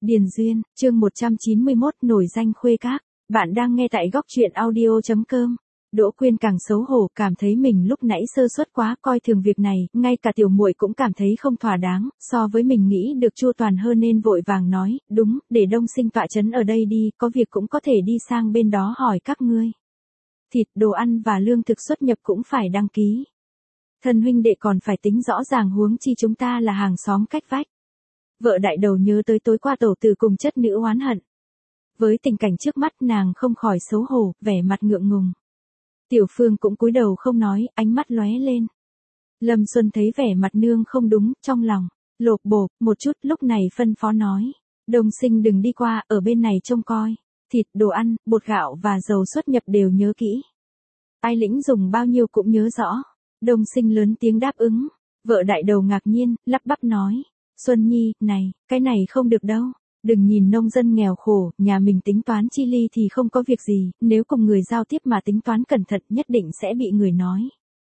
Điền Duyên, chương 191 nổi danh khuê các. Bạn đang nghe tại góc truyện audio.com. Đỗ Quyên càng xấu hổ, cảm thấy mình lúc nãy sơ suất quá, coi thường việc này, ngay cả tiểu muội cũng cảm thấy không thỏa đáng, so với mình nghĩ được chu toàn hơn nên vội vàng nói, đúng, để Đông Sinh tọa chấn ở đây đi, có việc cũng có thể đi sang bên đó hỏi các ngươi. Thịt, đồ ăn và lương thực xuất nhập cũng phải đăng ký. Thân huynh đệ còn phải tính rõ ràng, huống chi chúng ta là hàng xóm cách vách. Vợ đại đầu nhớ tới tối qua tổ tử cùng chất nữ oán hận. Với tình cảnh trước mắt nàng không khỏi xấu hổ, vẻ mặt ngượng ngùng. Tiểu Phương cũng cúi đầu không nói, ánh mắt lóe lên. Lâm Xuân thấy vẻ mặt nương không đúng, trong lòng lộp bộp một chút, lúc này phân phó nói. Đông Sinh đừng đi qua, ở bên này trông coi. Thịt, đồ ăn, bột gạo và dầu xuất nhập đều nhớ kỹ. Ai lĩnh dùng bao nhiêu cũng nhớ rõ. Đông Sinh lớn tiếng đáp ứng. Vợ đại đầu ngạc nhiên, lắp bắp nói. Xuân Nhi, này, cái này không được đâu. Đừng nhìn nông dân nghèo khổ, nhà mình tính toán chi ly thì không có việc gì, nếu cùng người giao tiếp mà tính toán cẩn thận nhất định sẽ bị người nói.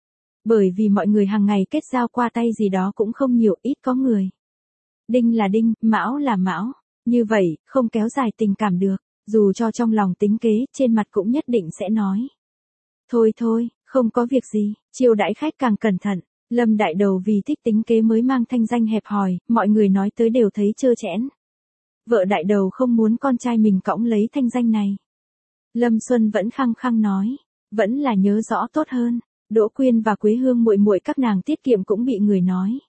Bởi vì mọi người hàng ngày kết giao qua tay gì đó cũng không nhiều, ít có người. Đinh là đinh, mão là mão. Như vậy, không kéo dài tình cảm được, dù cho trong lòng tính kế, trên mặt cũng nhất định sẽ nói. Thôi thôi, không có việc gì, chiêu đãi khách càng cẩn thận. Lâm đại đầu vì thích tính kế mới mang thanh danh hẹp hòi, mọi người nói tới đều thấy trơ trẽn. Vợ đại đầu không muốn con trai mình cõng lấy thanh danh này. Lâm Xuân vẫn khăng khăng nói, vẫn là nhớ rõ tốt hơn. Đỗ Quyên và Quế Hương muội muội các nàng tiết kiệm cũng bị người nói.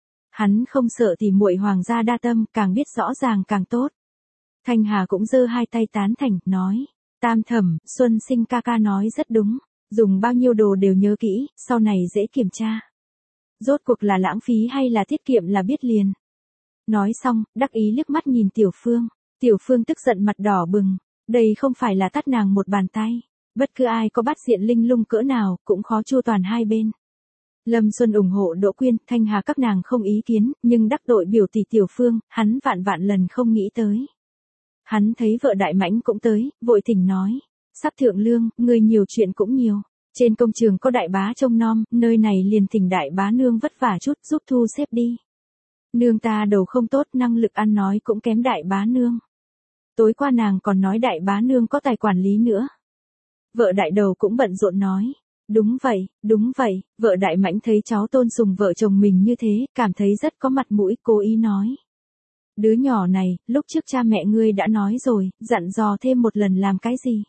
Hắn không sợ thì muội hoàng gia đa tâm, càng biết rõ ràng càng tốt. Thanh Hà cũng giơ hai tay tán thành, nói, Tam Thẩm, Xuân Sinh ca ca nói rất đúng, dùng bao nhiêu đồ đều nhớ kỹ, sau này dễ kiểm tra. Rốt cuộc là lãng phí hay là tiết kiệm là biết liền. Nói xong, đắc ý liếc mắt nhìn Tiểu Phương. Tiểu Phương tức giận mặt đỏ bừng. Đây không phải là tát nàng một bàn tay. Bất cứ ai có bát diện linh lung cỡ nào, cũng khó chu toàn hai bên. Lâm Xuân ủng hộ Đỗ Quyên, Thanh Hà các nàng không ý kiến, nhưng đắc tội biểu tỷ Tiểu Phương, hắn vạn vạn lần không nghĩ tới. Hắn thấy vợ Đại Mãnh cũng tới, vội thỉnh nói. Sắp thượng lương, người nhiều chuyện cũng nhiều. Trên công trường có đại bá trông nom, nơi này liền thỉnh đại bá nương vất vả chút, giúp thu xếp đi. Nương ta đầu không tốt, năng lực ăn nói cũng kém đại bá nương. Tối qua nàng còn nói đại bá nương có tài quản lý nữa. Vợ đại đầu cũng bận rộn nói. Đúng vậy, vợ Đại Mãnh thấy cháu tôn sùng vợ chồng mình như thế, cảm thấy rất có mặt mũi, cố ý nói. Đứa nhỏ này, lúc trước cha mẹ ngươi đã nói rồi, dặn dò thêm một lần làm cái gì?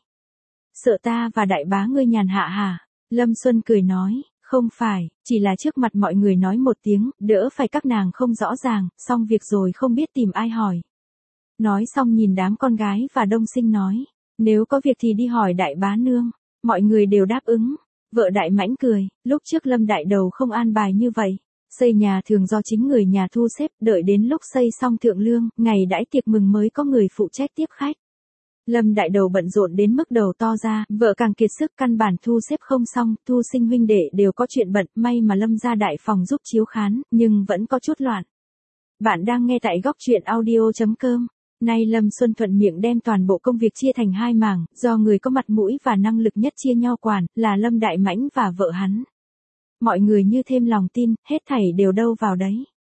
Sợ ta và đại bá ngươi nhàn hạ hả? Lâm Xuân cười nói. Không phải, chỉ là trước mặt mọi người nói một tiếng, đỡ phải các nàng không rõ ràng, xong việc rồi không biết tìm ai hỏi. Nói xong nhìn đám con gái và Đông Sinh nói, nếu có việc thì đi hỏi đại bá nương. Mọi người đều đáp ứng. Vợ Đại Mãnh cười, lúc trước Lâm đại đầu không an bài như vậy. Xây nhà thường do chính người nhà thu xếp, đợi đến lúc xây xong thượng lương, ngày đãi tiệc mừng mới có người phụ trách tiếp khách. Lâm đại đầu bận rộn đến mức đầu to ra, vợ càng kiệt sức, căn bản thu xếp không xong, Thu Sinh huynh đệ đều có chuyện bận, may mà Lâm ra đại phòng giúp chiếu khán, nhưng vẫn có chút loạn. Bạn đang nghe tại góc truyện audio.com. Nay Lâm Xuân thuận miệng đem toàn bộ công việc chia thành hai mảng, do người có mặt mũi và năng lực nhất chia nhau quản, là Lâm Đại Mãnh và vợ hắn. Mọi người như thêm lòng tin, hết thảy đều đâu vào đấy.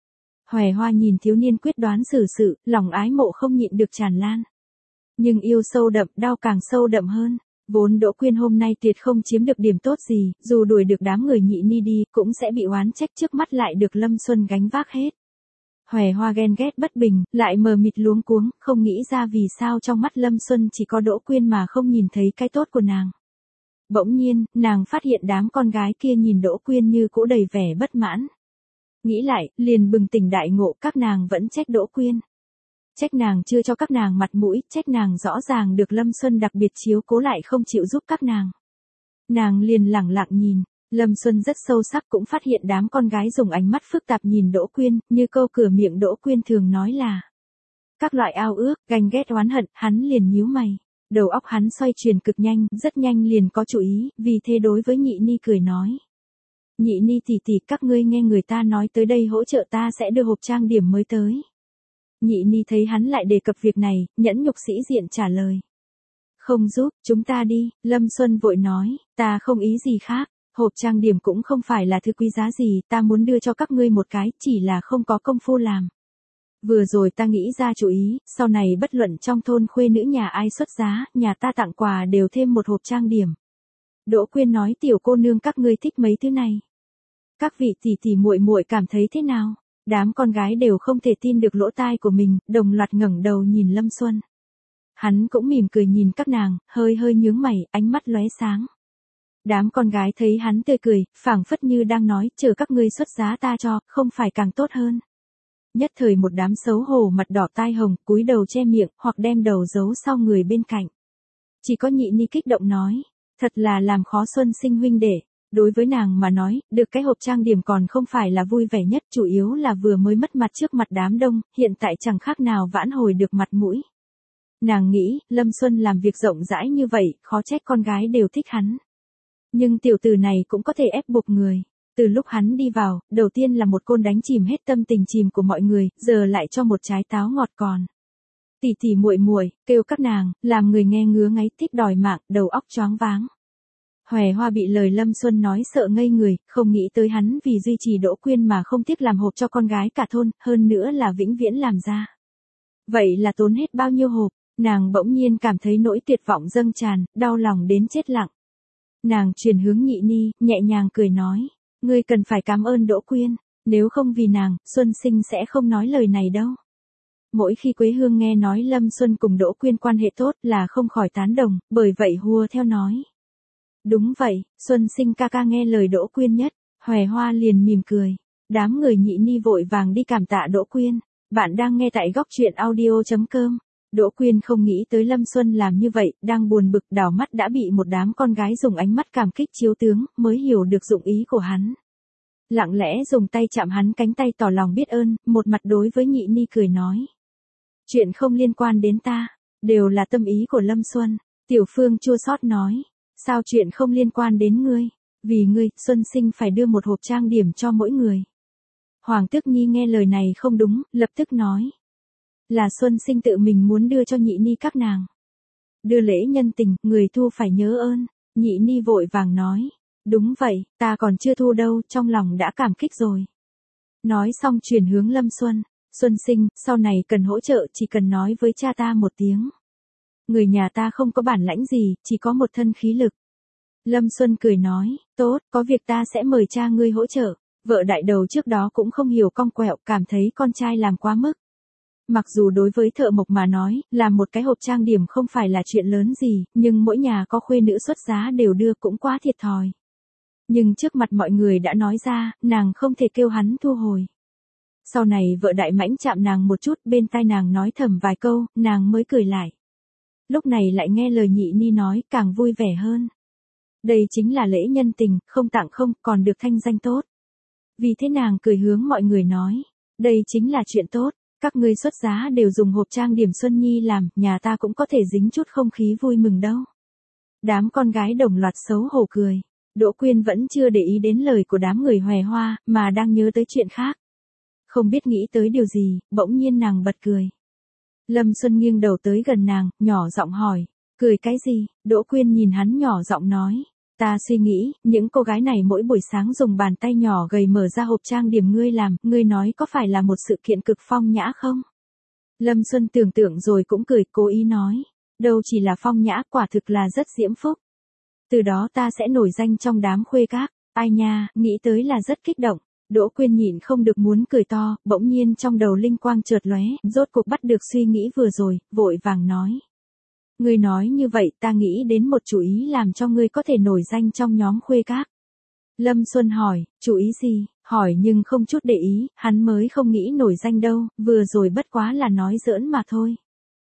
Hòe Hoa nhìn thiếu niên quyết đoán xử sự, lòng ái mộ không nhịn được tràn lan. Nhưng yêu sâu đậm, đau càng sâu đậm hơn. Vốn Đỗ Quyên hôm nay tuyệt không chiếm được điểm tốt gì, dù đuổi được đám người Nhị Ni đi, cũng sẽ bị oán trách, trước mắt lại được Lâm Xuân gánh vác hết. Hòe Hoa ghen ghét bất bình, lại mờ mịt luống cuống, không nghĩ ra vì sao trong mắt Lâm Xuân chỉ có Đỗ Quyên mà không nhìn thấy cái tốt của nàng. Bỗng nhiên, nàng phát hiện đám con gái kia nhìn Đỗ Quyên như cũ đầy vẻ bất mãn. Nghĩ lại, liền bừng tỉnh đại ngộ, các nàng vẫn trách Đỗ Quyên. Trách nàng chưa cho các nàng mặt mũi, trách nàng rõ ràng được Lâm Xuân đặc biệt chiếu cố lại không chịu giúp các nàng. Nàng liền lẳng lặng nhìn, Lâm Xuân rất sâu sắc cũng phát hiện đám con gái dùng ánh mắt phức tạp nhìn Đỗ Quyên, như câu cửa miệng Đỗ Quyên thường nói là các loại ao ước, ganh ghét oán hận, hắn liền nhíu mày. Đầu óc hắn xoay chuyển cực nhanh, rất nhanh liền có chủ ý, vì thế đối với Nhị Ni cười nói. Nhị Ni tỷ tỷ, các ngươi nghe người ta nói tới đây hỗ trợ ta sẽ đưa hộp trang điểm mới tới. Nhị Ni thấy hắn lại đề cập việc này, nhẫn nhục sĩ diện trả lời. Không giúp, chúng ta đi, Lâm Xuân vội nói, ta không ý gì khác, hộp trang điểm cũng không phải là thứ quý giá gì, ta muốn đưa cho các ngươi một cái, chỉ là không có công phu làm. Vừa rồi ta nghĩ ra chủ ý, sau này bất luận trong thôn khuê nữ nhà ai xuất giá, nhà ta tặng quà đều thêm một hộp trang điểm. Đỗ Quyên nói tiểu cô nương các ngươi thích mấy thứ này. Các vị tỷ tỷ muội muội cảm thấy thế nào? Đám con gái đều không thể tin được lỗ tai của mình, đồng loạt ngẩng đầu nhìn Lâm Xuân. Hắn cũng mỉm cười nhìn các nàng, hơi hơi nhướng mày, ánh mắt lóe sáng. Đám con gái thấy hắn tươi cười, phảng phất như đang nói, chờ các ngươi xuất giá ta cho, không phải càng tốt hơn. Nhất thời một đám xấu hổ mặt đỏ tai hồng, cúi đầu che miệng, hoặc đem đầu giấu sau người bên cạnh. Chỉ có Nhị Ni kích động nói, thật là làm khó Xuân Sinh huynh đệ. Đối với nàng mà nói, được cái hộp trang điểm còn không phải là vui vẻ nhất, chủ yếu là vừa mới mất mặt trước mặt đám đông, hiện tại chẳng khác nào vãn hồi được mặt mũi. Nàng nghĩ, Lâm Xuân làm việc rộng rãi như vậy, khó trách con gái đều thích hắn. Nhưng tiểu tử này cũng có thể ép buộc người. Từ lúc hắn đi vào, đầu tiên là một côn đánh chìm hết tâm tình chìm của mọi người, giờ lại cho một trái táo ngọt còn. Tỷ tỷ muội muội, kêu các nàng, làm người nghe ngứa ngáy thích đòi mạng, đầu óc choáng váng. Hòe Hoa bị lời Lâm Xuân nói sợ ngây người, không nghĩ tới hắn vì duy trì Đỗ Quyên mà không tiếc làm hộp cho con gái cả thôn, hơn nữa là vĩnh viễn làm ra. Vậy là tốn hết bao nhiêu hộp, nàng bỗng nhiên cảm thấy nỗi tuyệt vọng dâng tràn, đau lòng đến chết lặng. Nàng chuyển hướng Nhị Ni, nhẹ nhàng cười nói, ngươi cần phải cảm ơn Đỗ Quyên, nếu không vì nàng, Xuân Sinh sẽ không nói lời này đâu. Mỗi khi Quế Hương nghe nói Lâm Xuân cùng Đỗ Quyên quan hệ tốt là không khỏi tán đồng, bởi vậy hùa theo nói. Đúng vậy, Xuân Sinh ca ca nghe lời Đỗ Quyên nhất, Hòe Hoa liền mỉm cười. Đám người Nhị Ni vội vàng đi cảm tạ Đỗ Quyên. Bạn đang nghe tại góc truyện audio.com. Đỗ Quyên không nghĩ tới Lâm Xuân làm như vậy, đang buồn bực đảo mắt đã bị một đám con gái dùng ánh mắt cảm kích chiếu tướng, mới hiểu được dụng ý của hắn. Lặng lẽ dùng tay chạm hắn cánh tay tỏ lòng biết ơn, một mặt đối với Nhị Ni cười nói. Chuyện không liên quan đến ta, đều là tâm ý của Lâm Xuân. Tiểu Phương chua xót nói. Sao chuyện không liên quan đến ngươi? Vì ngươi, Xuân Sinh phải đưa một hộp trang điểm cho mỗi người. Hoàng Tước Nhi nghe lời này không đúng, lập tức nói. Là Xuân Sinh tự mình muốn đưa cho Nhị Ni các nàng. Đưa lễ nhân tình, người thu phải nhớ ơn. Nhị Ni vội vàng nói. Đúng vậy, ta còn chưa thu đâu, trong lòng đã cảm kích rồi. Nói xong chuyển hướng Lâm Xuân. Xuân Sinh, sau này cần hỗ trợ chỉ cần nói với cha ta một tiếng. Người nhà ta không có bản lãnh gì, chỉ có một thân khí lực. Lâm Xuân cười nói, tốt, có việc ta sẽ mời cha ngươi hỗ trợ. Vợ đại đầu trước đó cũng không hiểu cong quẹo, cảm thấy con trai làm quá mức. Mặc dù đối với thợ mộc mà nói, làm một cái hộp trang điểm không phải là chuyện lớn gì, nhưng mỗi nhà có khuê nữ xuất giá đều đưa cũng quá thiệt thòi. Nhưng trước mặt mọi người đã nói ra, nàng không thể kêu hắn thu hồi. Sau này vợ đại mãnh chạm nàng một chút, bên tai nàng nói thầm vài câu, nàng mới cười lại. Lúc này lại nghe lời Nhị Ni nói, càng vui vẻ hơn. Đây chính là lễ nhân tình, không tặng không, còn được thanh danh tốt. Vì thế nàng cười hướng mọi người nói, đây chính là chuyện tốt, các ngươi xuất giá đều dùng hộp trang điểm Xuân Nhi làm, nhà ta cũng có thể dính chút không khí vui mừng đâu. Đám con gái đồng loạt xấu hổ cười, Đỗ Quyên vẫn chưa để ý đến lời của đám người Hòe Hoa, mà đang nhớ tới chuyện khác. Không biết nghĩ tới điều gì, bỗng nhiên nàng bật cười. Lâm Xuân nghiêng đầu tới gần nàng, nhỏ giọng hỏi, cười cái gì? Đỗ Quyên nhìn hắn nhỏ giọng nói, ta suy nghĩ, những cô gái này mỗi buổi sáng dùng bàn tay nhỏ gầy mở ra hộp trang điểm ngươi làm, ngươi nói có phải là một sự kiện cực phong nhã không? Lâm Xuân tưởng tượng rồi cũng cười, cố ý nói, đâu chỉ là phong nhã, quả thực là rất diễm phúc. Từ đó ta sẽ nổi danh trong đám khuê các, ai nha, nghĩ tới là rất kích động. Đỗ Quyên nhịn không được muốn cười to, bỗng nhiên trong đầu linh quang chợt lóe, rốt cuộc bắt được suy nghĩ vừa rồi, vội vàng nói. Ngươi nói như vậy ta nghĩ đến một chủ ý làm cho ngươi có thể nổi danh trong nhóm khuê các. Lâm Xuân hỏi, chủ ý gì? Hỏi nhưng không chút để ý, hắn mới không nghĩ nổi danh đâu, vừa rồi bất quá là nói giỡn mà thôi.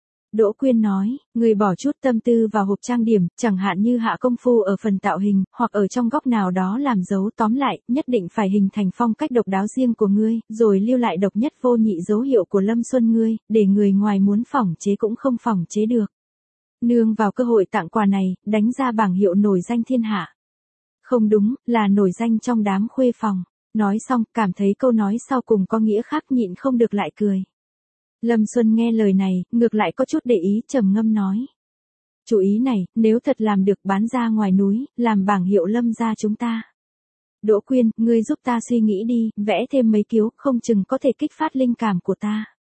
Đỗ Quyên nói, người bỏ chút tâm tư vào hộp trang điểm, chẳng hạn như hạ công phu ở phần tạo hình, hoặc ở trong góc nào đó làm dấu, tóm lại, nhất định phải hình thành phong cách độc đáo riêng của ngươi, rồi lưu lại độc nhất vô nhị dấu hiệu của Lâm Xuân ngươi, để người ngoài muốn phỏng chế cũng không phỏng chế được. Nương vào cơ hội tặng quà này, đánh ra bảng hiệu nổi danh thiên hạ. Không đúng, là nổi danh trong đám khuê phòng. Nói xong, cảm thấy câu nói sau cùng có nghĩa khác nhịn không được lại cười. Lâm Xuân nghe lời này, ngược lại có chút để ý, trầm ngâm nói. Chủ ý này, nếu thật làm được bán ra ngoài núi, làm bảng hiệu Lâm gia chúng ta. Đỗ Quyên, ngươi giúp ta suy nghĩ đi, vẽ thêm mấy kiếu, không chừng có thể kích phát linh cảm của ta.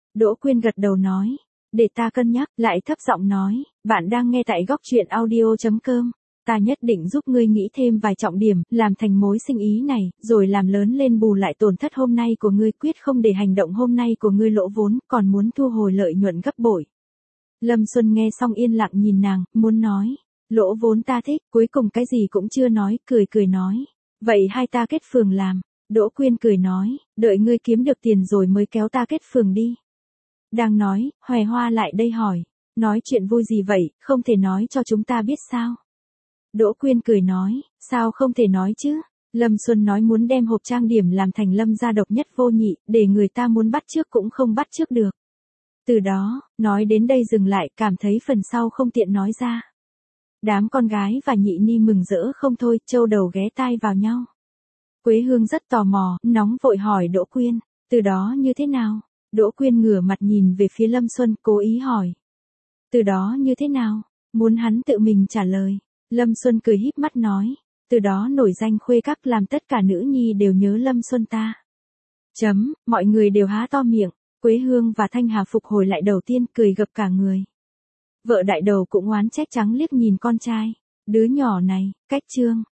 Đỗ Quyên gật đầu nói. Để ta cân nhắc, lại thấp giọng nói, bạn đang nghe tại góc truyện audio.com. Ta nhất định giúp ngươi nghĩ thêm vài trọng điểm, làm thành mối sinh ý này, rồi làm lớn lên bù lại tổn thất hôm nay của ngươi, quyết không để hành động hôm nay của ngươi lỗ vốn, còn muốn thu hồi lợi nhuận gấp bội. Lâm Xuân nghe xong yên lặng nhìn nàng, muốn nói, lỗ vốn ta thích, cuối cùng cái gì cũng chưa nói, cười cười nói. Vậy hai ta kết phường làm. Đỗ Quyên cười nói, đợi ngươi kiếm được tiền rồi mới kéo ta kết phường đi. Đang nói, Hoài Hoa lại đây hỏi, nói chuyện vui gì vậy, không thể nói cho chúng ta biết sao? Đỗ Quyên cười nói, sao không thể nói chứ? Lâm Xuân nói muốn đem hộp trang điểm làm thành Lâm gia độc nhất vô nhị, để người ta muốn bắt chước cũng không bắt chước được. Từ đó, nói đến đây dừng lại, cảm thấy phần sau không tiện nói ra. Đám con gái và nhị ni mừng rỡ không thôi, châu đầu ghé tai vào nhau. Quế Hương rất tò mò, nóng vội hỏi Đỗ Quyên, từ đó như thế nào? Đỗ Quyên ngửa mặt nhìn về phía Lâm Xuân, cố ý hỏi. Từ đó như thế nào? Muốn hắn tự mình trả lời. Lâm Xuân cười híp mắt nói. Từ đó nổi danh khuê các, làm tất cả nữ nhi đều nhớ Lâm Xuân ta. Mọi người đều há to miệng. Quế Hương và Thanh Hà phục hồi lại đầu tiên, cười gập cả người. Vợ đại đầu cũng oán trách trắng liếc nhìn con trai. Đứa nhỏ này, cách trương.